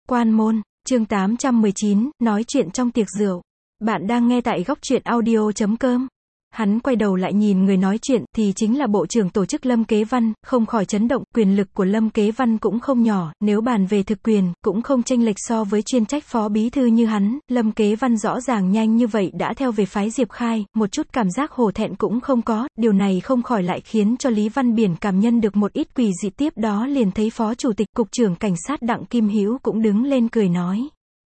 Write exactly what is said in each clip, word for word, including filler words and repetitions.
Quan môn, chương tám trăm mười chín, nói chuyện trong tiệc rượu. Bạn đang nghe tại góc truyện audio chấm com. Hắn quay đầu lại nhìn người nói chuyện, thì chính là bộ trưởng tổ chức Lâm Kế Văn, không khỏi chấn động, quyền lực của Lâm Kế Văn cũng không nhỏ, nếu bàn về thực quyền, cũng không chênh lệch so với chuyên trách phó bí thư như hắn. Lâm Kế Văn rõ ràng nhanh như vậy đã theo về phái Diệp Khai, một chút cảm giác hổ thẹn cũng không có, điều này không khỏi lại khiến cho Lý Văn Biển cảm nhận được một ít quỷ dị. Tiếp đó liền thấy phó chủ tịch cục trưởng cảnh sát Đặng Kim Hữu cũng đứng lên cười nói.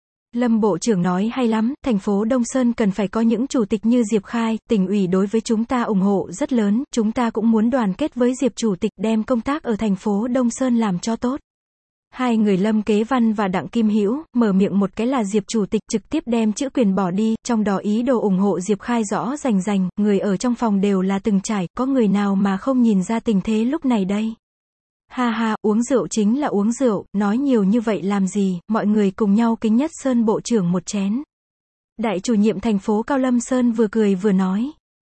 Lâm bộ trưởng nói hay lắm, thành phố Đông Sơn cần phải có những chủ tịch như Diệp Khai, tỉnh ủy đối với chúng ta ủng hộ rất lớn, chúng ta cũng muốn đoàn kết với Diệp chủ tịch đem công tác ở thành phố Đông Sơn làm cho tốt. Hai người Lâm Kế Văn và Đặng Kim Hữu mở miệng một cái là Diệp chủ tịch trực tiếp đem chữ quyền bỏ đi, trong đó ý đồ ủng hộ Diệp Khai rõ rành rành, người ở trong phòng đều là từng trải, có người nào mà không nhìn ra tình thế lúc này đây. Ha ha, uống rượu chính là uống rượu, nói nhiều như vậy làm gì, mọi người cùng nhau kính Nhất Sơn bộ trưởng một chén. Đại chủ nhiệm thành phố Cao Lâm Sơn vừa cười vừa nói.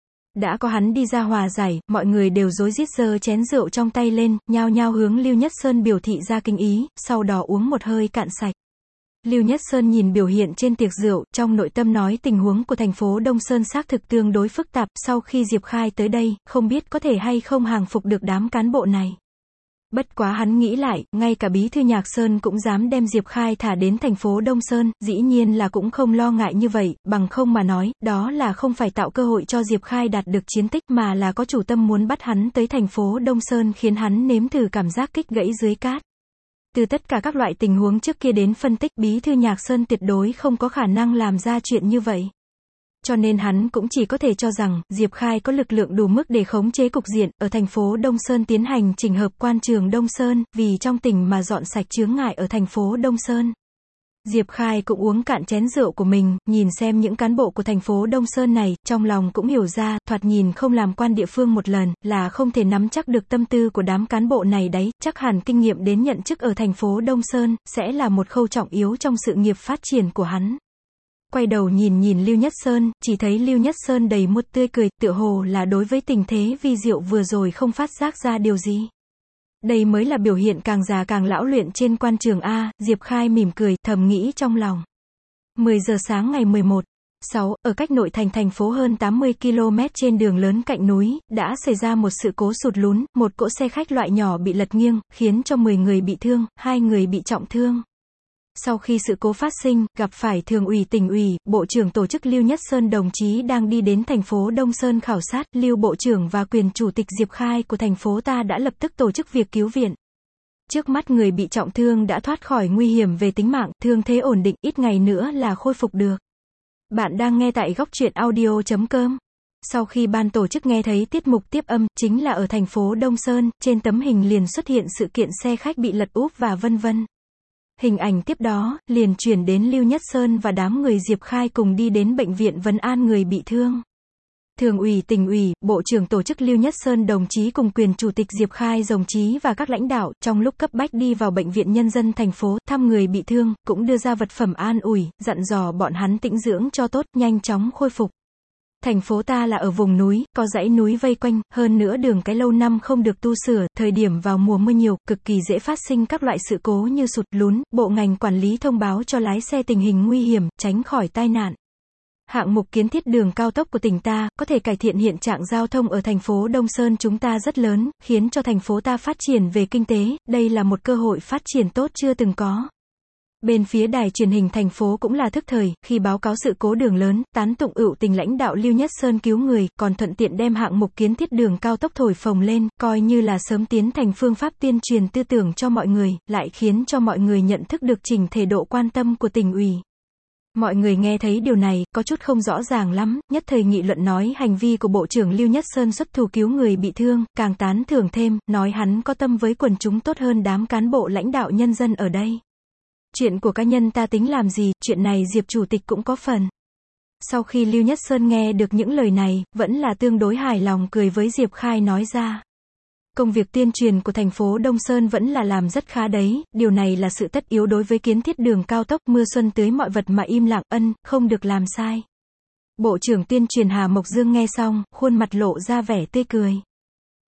Đã có hắn đi ra hòa giải, mọi người đều rối rít giơ chén rượu trong tay lên, nhao nhao hướng Lưu Nhất Sơn biểu thị ra kinh ý, sau đó uống một hơi cạn sạch. Lưu Nhất Sơn nhìn biểu hiện trên tiệc rượu, trong nội tâm nói tình huống của thành phố Đông Sơn xác thực tương đối phức tạp, sau khi Diệp Khai tới đây, không biết có thể hay không hàng phục được đám cán bộ này. Bất quá hắn nghĩ lại, ngay cả bí thư Nhạc Sơn cũng dám đem Diệp Khai thả đến thành phố Đông Sơn, dĩ nhiên là cũng không lo ngại như vậy, bằng không mà nói, đó là không phải tạo cơ hội cho Diệp Khai đạt được chiến tích mà là có chủ tâm muốn bắt hắn tới thành phố Đông Sơn khiến hắn nếm thử cảm giác kích gãy dưới cát. Từ tất cả các loại tình huống trước kia đến phân tích, bí thư Nhạc Sơn tuyệt đối không có khả năng làm ra chuyện như vậy. Cho nên hắn cũng chỉ có thể cho rằng, Diệp Khai có lực lượng đủ mức để khống chế cục diện, ở thành phố Đông Sơn tiến hành chỉnh hợp quan trường Đông Sơn, vì trong tỉnh mà dọn sạch chướng ngại ở thành phố Đông Sơn. Diệp Khai cũng uống cạn chén rượu của mình, nhìn xem những cán bộ của thành phố Đông Sơn này, trong lòng cũng hiểu ra, thoạt nhìn không làm quan địa phương một lần, là không thể nắm chắc được tâm tư của đám cán bộ này đấy, chắc hẳn kinh nghiệm đến nhận chức ở thành phố Đông Sơn, sẽ là một khâu trọng yếu trong sự nghiệp phát triển của hắn. Quay đầu nhìn nhìn Lưu Nhất Sơn, chỉ thấy Lưu Nhất Sơn đầy một tươi cười, tựa hồ là đối với tình thế vi diệu vừa rồi không phát giác ra điều gì. Đây mới là biểu hiện càng già càng lão luyện trên quan trường A. Diệp Khai mỉm cười, thầm nghĩ trong lòng. mười giờ sáng ngày mười một sáu, ở cách nội thành thành phố hơn tám mươi ki lô mét trên đường lớn cạnh núi, đã xảy ra một sự cố sụt lún, một cỗ xe khách loại nhỏ bị lật nghiêng, khiến cho mười người bị thương, hai người bị trọng thương. Sau khi sự cố phát sinh, gặp phải thường ủy tỉnh ủy, bộ trưởng tổ chức Lưu Nhất Sơn đồng chí đang đi đến thành phố Đông Sơn khảo sát, Lưu bộ trưởng và quyền chủ tịch Diệp Khai của thành phố ta đã lập tức tổ chức việc cứu viện. Trước mắt người bị trọng thương đã thoát khỏi nguy hiểm về tính mạng, thương thế ổn định, ít ngày nữa là khôi phục được. Bạn đang nghe tại góc truyện audio chấm com. Sau khi ban tổ chức nghe thấy tiết mục tiếp âm, chính là ở thành phố Đông Sơn, trên tấm hình liền xuất hiện sự kiện xe khách bị lật úp và vân vân. Hình ảnh tiếp đó, liền chuyển đến Lưu Nhất Sơn và đám người Diệp Khai cùng đi đến bệnh viện vấn an người bị thương. Thường ủy tỉnh ủy, bộ trưởng tổ chức Lưu Nhất Sơn đồng chí cùng quyền chủ tịch Diệp Khai đồng chí và các lãnh đạo, trong lúc cấp bách đi vào bệnh viện nhân dân thành phố, thăm người bị thương, cũng đưa ra vật phẩm an ủi, dặn dò bọn hắn tĩnh dưỡng cho tốt, nhanh chóng khôi phục. Thành phố ta là ở vùng núi, có dãy núi vây quanh, hơn nữa đường cái lâu năm không được tu sửa, thời điểm vào mùa mưa nhiều, cực kỳ dễ phát sinh các loại sự cố như sụt lún, bộ ngành quản lý thông báo cho lái xe tình hình nguy hiểm, tránh khỏi tai nạn. Hạng mục kiến thiết đường cao tốc của tỉnh ta, có thể cải thiện hiện trạng giao thông ở thành phố Đông Sơn chúng ta rất lớn, khiến cho thành phố ta phát triển về kinh tế, đây là một cơ hội phát triển tốt chưa từng có. Bên phía đài truyền hình thành phố cũng là thức thời, khi báo cáo sự cố đường lớn, tán tụng ưu tình lãnh đạo Lưu Nhất Sơn cứu người, còn thuận tiện đem hạng mục kiến thiết đường cao tốc thổi phồng lên, coi như là sớm tiến thành phương pháp tuyên truyền tư tưởng cho mọi người, lại khiến cho mọi người nhận thức được chỉnh thể độ quan tâm của tỉnh ủy. Mọi người nghe thấy điều này, có chút không rõ ràng lắm, nhất thời nghị luận nói hành vi của Bộ trưởng Lưu Nhất Sơn xuất thủ cứu người bị thương, càng tán thưởng thêm, nói hắn có tâm với quần chúng tốt hơn đám cán bộ lãnh đạo nhân dân ở đây. Chuyện của cá nhân ta tính làm gì, chuyện này Diệp chủ tịch cũng có phần. Sau khi Lưu Nhất Sơn nghe được những lời này, vẫn là tương đối hài lòng cười với Diệp Khai nói ra. Công việc tuyên truyền của thành phố Đông Sơn vẫn là làm rất khá đấy, điều này là sự tất yếu đối với kiến thiết đường cao tốc, mưa xuân tưới mọi vật mà im lặng, ân, không được làm sai. Bộ trưởng tuyên truyền Hà Mộc Dương nghe xong, khuôn mặt lộ ra vẻ tươi cười.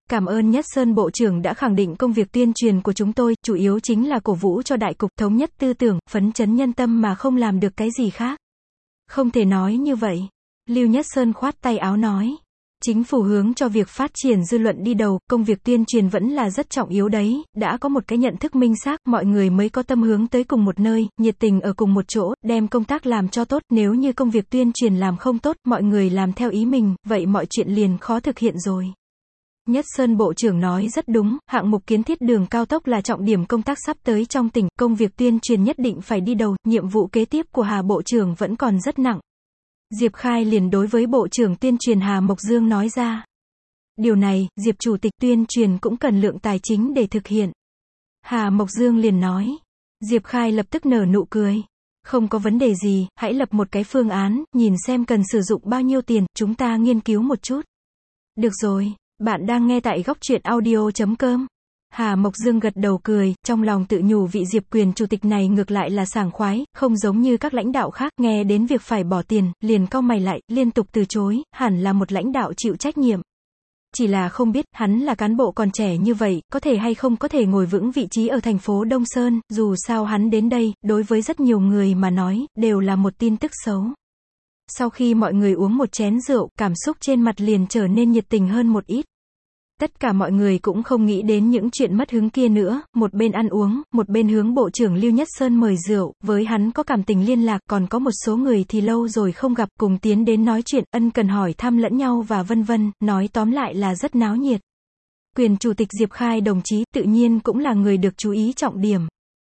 Cảm ơn Nhất Sơn Bộ trưởng đã khẳng định công việc tuyên truyền của chúng tôi, chủ yếu chính là cổ vũ cho đại cục, thống nhất tư tưởng, phấn chấn nhân tâm mà không làm được cái gì khác. Không thể nói như vậy. Lưu Nhất Sơn khoát tay áo nói. Chính phủ hướng cho việc phát triển dư luận đi đầu, công việc tuyên truyền vẫn là rất trọng yếu đấy, đã có một cái nhận thức minh xác, mọi người mới có tâm hướng tới cùng một nơi, nhiệt tình ở cùng một chỗ, đem công tác làm cho tốt, nếu như công việc tuyên truyền làm không tốt, mọi người làm theo ý mình, vậy mọi chuyện liền khó thực hiện rồi. Nhất Sơn Bộ trưởng nói rất đúng, hạng mục kiến thiết đường cao tốc là trọng điểm công tác sắp tới trong tỉnh, công việc tuyên truyền nhất định phải đi đầu, nhiệm vụ kế tiếp của Hà Bộ trưởng vẫn còn rất nặng. Diệp Khai liền đối với Bộ trưởng tuyên truyền Hà Mộc Dương nói ra. Điều này, Diệp Chủ tịch tuyên truyền cũng cần lượng tài chính để thực hiện. Hà Mộc Dương liền nói. Diệp Khai lập tức nở nụ cười. Không có vấn đề gì, hãy lập một cái phương án, nhìn xem cần sử dụng bao nhiêu tiền, chúng ta nghiên cứu một chút. Được rồi, bạn đang nghe tại góc truyện audio chấm com. Hà Mộc Dương gật đầu cười, trong lòng tự nhủ vị Diệp quyền chủ tịch này ngược lại là sảng khoái, không giống như các lãnh đạo khác, nghe đến việc phải bỏ tiền, liền cau mày lại, liên tục từ chối, hẳn là một lãnh đạo chịu trách nhiệm. Chỉ là không biết, hắn là cán bộ còn trẻ như vậy, có thể hay không có thể ngồi vững vị trí ở thành phố Đông Sơn, dù sao hắn đến đây, đối với rất nhiều người mà nói, đều là một tin tức xấu. Sau khi mọi người uống một chén rượu, cảm xúc trên mặt liền trở nên nhiệt tình hơn một ít. Tất cả mọi người cũng không nghĩ đến những chuyện mất hứng kia nữa, một bên ăn uống, một bên hướng Bộ trưởng Lưu Nhất Sơn mời rượu, với hắn có cảm tình liên lạc, còn có một số người thì lâu rồi không gặp, cùng tiến đến nói chuyện, ân cần hỏi thăm lẫn nhau và vân vân, nói tóm lại là rất náo nhiệt. Quyền Chủ tịch Diệp Khai đồng chí, tự nhiên cũng là người được chú ý trọng điểm.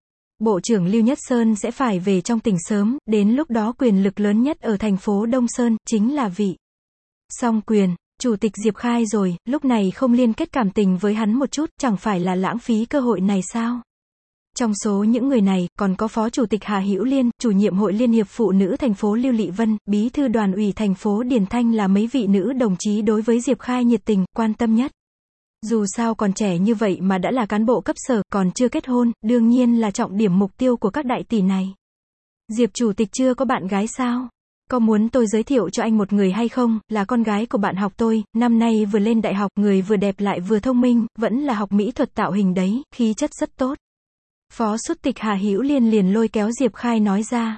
Bộ trưởng Lưu Nhất Sơn sẽ phải về trong tỉnh sớm, đến lúc đó quyền lực lớn nhất ở thành phố Đông Sơn, chính là vị Song Quyền. Chủ tịch Diệp Khai rồi, lúc này không liên kết cảm tình với hắn một chút, chẳng phải là lãng phí cơ hội này sao? Trong số những người này, còn có Phó Chủ tịch Hà Hữu Liên, chủ nhiệm Hội Liên hiệp Phụ nữ thành phố Lưu Lị Vân, Bí thư Đoàn ủy thành phố Điền Thanh là mấy vị nữ đồng chí đối với Diệp Khai nhiệt tình, quan tâm nhất. Dù sao còn trẻ như vậy mà đã là cán bộ cấp sở, còn chưa kết hôn, đương nhiên là trọng điểm mục tiêu của các đại tỷ này. Diệp Chủ tịch chưa có bạn gái sao? Có muốn tôi giới thiệu cho anh một người hay không, là con gái của bạn học tôi, năm nay vừa lên đại học, người vừa đẹp lại vừa thông minh, vẫn là học mỹ thuật tạo hình đấy, khí chất rất tốt. Phó Suất tịch Hà Hữu Liên liền lôi kéo Diệp Khai nói ra.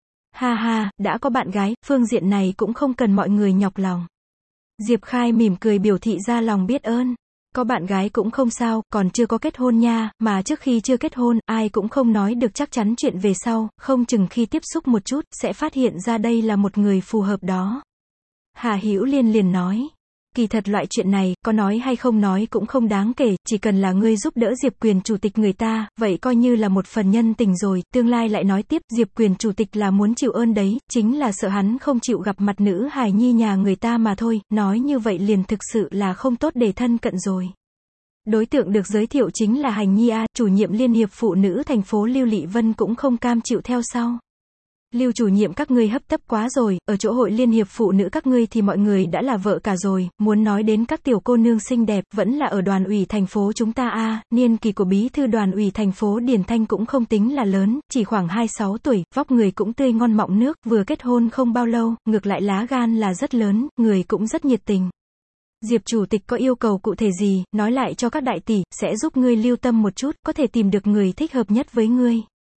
Ha ha, đã có bạn gái, phương diện này cũng không cần mọi người nhọc lòng. Diệp Khai mỉm cười biểu thị ra lòng biết ơn. Có bạn gái cũng không sao, còn chưa có kết hôn nha, mà trước khi chưa kết hôn, ai cũng không nói được chắc chắn chuyện về sau, không chừng khi tiếp xúc một chút, sẽ phát hiện ra đây là một người phù hợp đó. Hà Hữu Liên liền nói, kỳ thật loại chuyện này, có nói hay không nói cũng không đáng kể, chỉ cần là ngươi giúp đỡ Diệp quyền chủ tịch người ta, vậy coi như là một phần nhân tình rồi, tương lai lại nói tiếp, Diệp quyền chủ tịch là muốn chịu ơn đấy, chính là sợ hắn không chịu gặp mặt nữ hài nhi nhà người ta mà thôi, nói như vậy liền thực sự là không tốt để thân cận rồi. Đối tượng được giới thiệu chính là Hành Nhi A, chủ nhiệm Liên hiệp Phụ nữ thành phố Lưu Lị Vân cũng không cam chịu theo sau. Lưu chủ nhiệm các ngươi hấp tấp quá rồi, ở chỗ hội Liên hiệp Phụ nữ các ngươi thì mọi người đã là vợ cả rồi, muốn nói đến các tiểu cô nương xinh đẹp, vẫn là ở đoàn ủy thành phố chúng ta a, niên kỳ của bí thư đoàn ủy thành phố Điền Thanh cũng không tính là lớn, chỉ khoảng hai mươi sáu tuổi, vóc người cũng tươi ngon mọng nước, vừa kết hôn không bao lâu, ngược lại lá gan là rất lớn, người cũng rất nhiệt tình. Diệp chủ tịch có yêu cầu cụ thể gì, nói lại cho các đại tỷ, sẽ giúp ngươi lưu tâm một chút, có thể tìm được người thích hợp nhất với ngươi.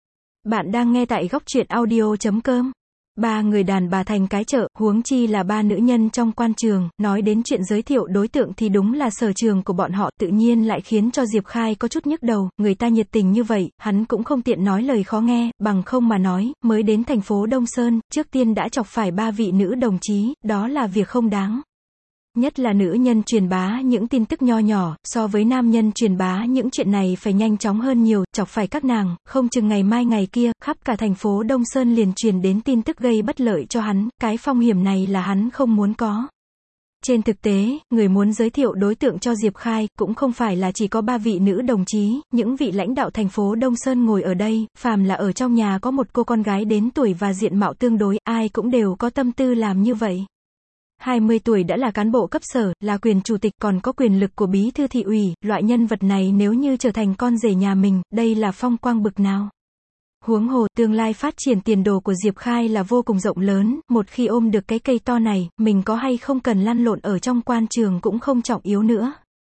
Bạn đang nghe tại góc truyện audio chấm com. Ba người đàn bà thành cái chợ, huống chi là ba nữ nhân trong quan trường, nói đến chuyện giới thiệu đối tượng thì đúng là sở trường của bọn họ, tự nhiên lại khiến cho Diệp Khai có chút nhức đầu, người ta nhiệt tình như vậy, hắn cũng không tiện nói lời khó nghe, bằng không mà nói, mới đến thành phố Đông Sơn, trước tiên đã chọc phải ba vị nữ đồng chí, đó là việc không đáng. Nhất là nữ nhân truyền bá những tin tức nho nhỏ, so với nam nhân truyền bá những chuyện này phải nhanh chóng hơn nhiều, chọc phải các nàng, không chừng ngày mai ngày kia, khắp cả thành phố Đông Sơn liền truyền đến tin tức gây bất lợi cho hắn, cái phong hiểm này là hắn không muốn có. Trên thực tế, người muốn giới thiệu đối tượng cho Diệp Khai, cũng không phải là chỉ có ba vị nữ đồng chí, những vị lãnh đạo thành phố Đông Sơn ngồi ở đây, phàm là ở trong nhà có một cô con gái đến tuổi và diện mạo tương đối, ai cũng đều có tâm tư làm như vậy. hai mươi tuổi đã là cán bộ cấp sở, là quyền chủ tịch, còn có quyền lực của bí thư thị ủy, loại nhân vật này nếu như trở thành con rể nhà mình, đây là phong quang bực nào. Huống hồ, tương lai phát triển tiền đồ của Diệp Khai là vô cùng rộng lớn, một khi ôm được cái cây to này, mình có hay không cần lăn lộn ở trong quan trường cũng không trọng yếu nữa.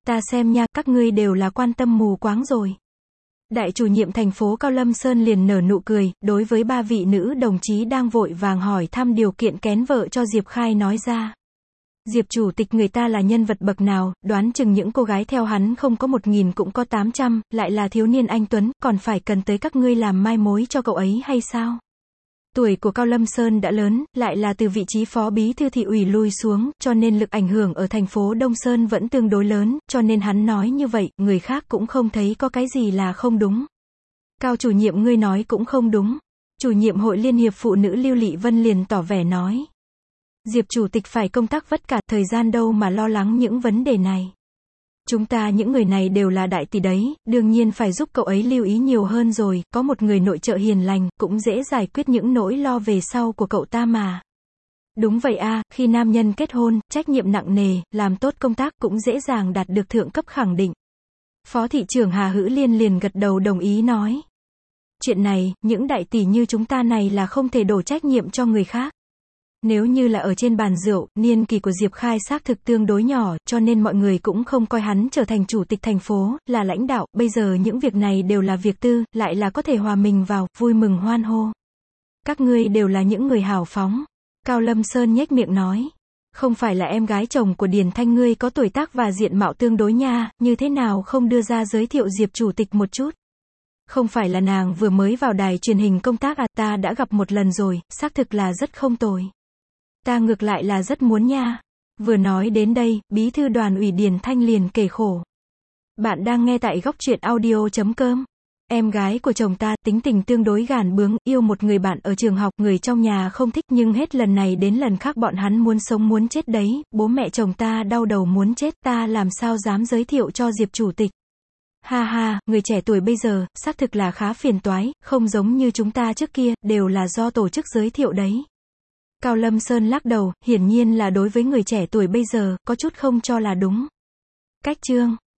Ta xem nha, các ngươi đều là quan tâm mù quáng rồi. Đại chủ nhiệm thành phố Cao Lâm Sơn liền nở nụ cười, đối với ba vị nữ đồng chí đang vội vàng hỏi thăm điều kiện kén vợ cho Diệp Khai nói ra. Diệp chủ tịch người ta là nhân vật bậc nào, đoán chừng những cô gái theo hắn không có một nghìn cũng có tám trăm, lại là thiếu niên anh Tuấn, còn phải cần tới các ngươi làm mai mối cho cậu ấy hay sao? Tuổi của Cao Lâm Sơn đã lớn, lại là từ vị trí phó bí thư thị ủy lui xuống, cho nên lực ảnh hưởng ở thành phố Đông Sơn vẫn tương đối lớn, cho nên hắn nói như vậy, người khác cũng không thấy có cái gì là không đúng. Cao chủ nhiệm ngươi nói cũng không đúng. Chủ nhiệm hội Liên hiệp Phụ nữ Lưu Lị Vân liền tỏ vẻ nói. Diệp chủ tịch phải công tác vất cả, thời gian đâu mà lo lắng những vấn đề này. Chúng ta những người này đều là đại tỷ đấy, đương nhiên phải giúp cậu ấy lưu ý nhiều hơn rồi, có một người nội trợ hiền lành, cũng dễ giải quyết những nỗi lo về sau của cậu ta mà. Đúng vậy a, khi nam nhân kết hôn, trách nhiệm nặng nề, làm tốt công tác cũng dễ dàng đạt được thượng cấp khẳng định. Phó thị trưởng Hà Hữu Liên liền gật đầu đồng ý nói. Chuyện này, những đại tỷ như chúng ta này là không thể đổ trách nhiệm cho người khác. Nếu như là ở trên bàn rượu, niên kỳ của Diệp Khai xác thực tương đối nhỏ, cho nên mọi người cũng không coi hắn trở thành chủ tịch thành phố, là lãnh đạo, bây giờ những việc này đều là việc tư, lại là có thể hòa mình vào, vui mừng hoan hô. Các ngươi đều là những người hào phóng. Cao Lâm Sơn nhếch miệng nói. Không phải là em gái chồng của Điền Thanh ngươi có tuổi tác và diện mạo tương đối nha, như thế nào không đưa ra giới thiệu Diệp chủ tịch một chút. Không phải là nàng vừa mới vào đài truyền hình công tác à, ta đã gặp một lần rồi, xác thực là rất không tồi. Ta ngược lại là rất muốn nha. Vừa nói đến đây, bí thư đoàn ủy Điền Thanh liền kể khổ. Bạn đang nghe tại góc truyện audio chấm com. Em gái của chồng ta, tính tình tương đối gàn bướng, yêu một người bạn ở trường học, người trong nhà không thích, nhưng hết lần này đến lần khác bọn hắn muốn sống muốn chết đấy, bố mẹ chồng ta đau đầu muốn chết, ta làm sao dám giới thiệu cho Diệp chủ tịch. Ha ha, người trẻ tuổi bây giờ, xác thực là khá phiền toái, không giống như chúng ta trước kia, đều là do tổ chức giới thiệu đấy. Cao Lâm Sơn lắc đầu, hiển nhiên là đối với người trẻ tuổi bây giờ, có chút không cho là đúng. Cách chương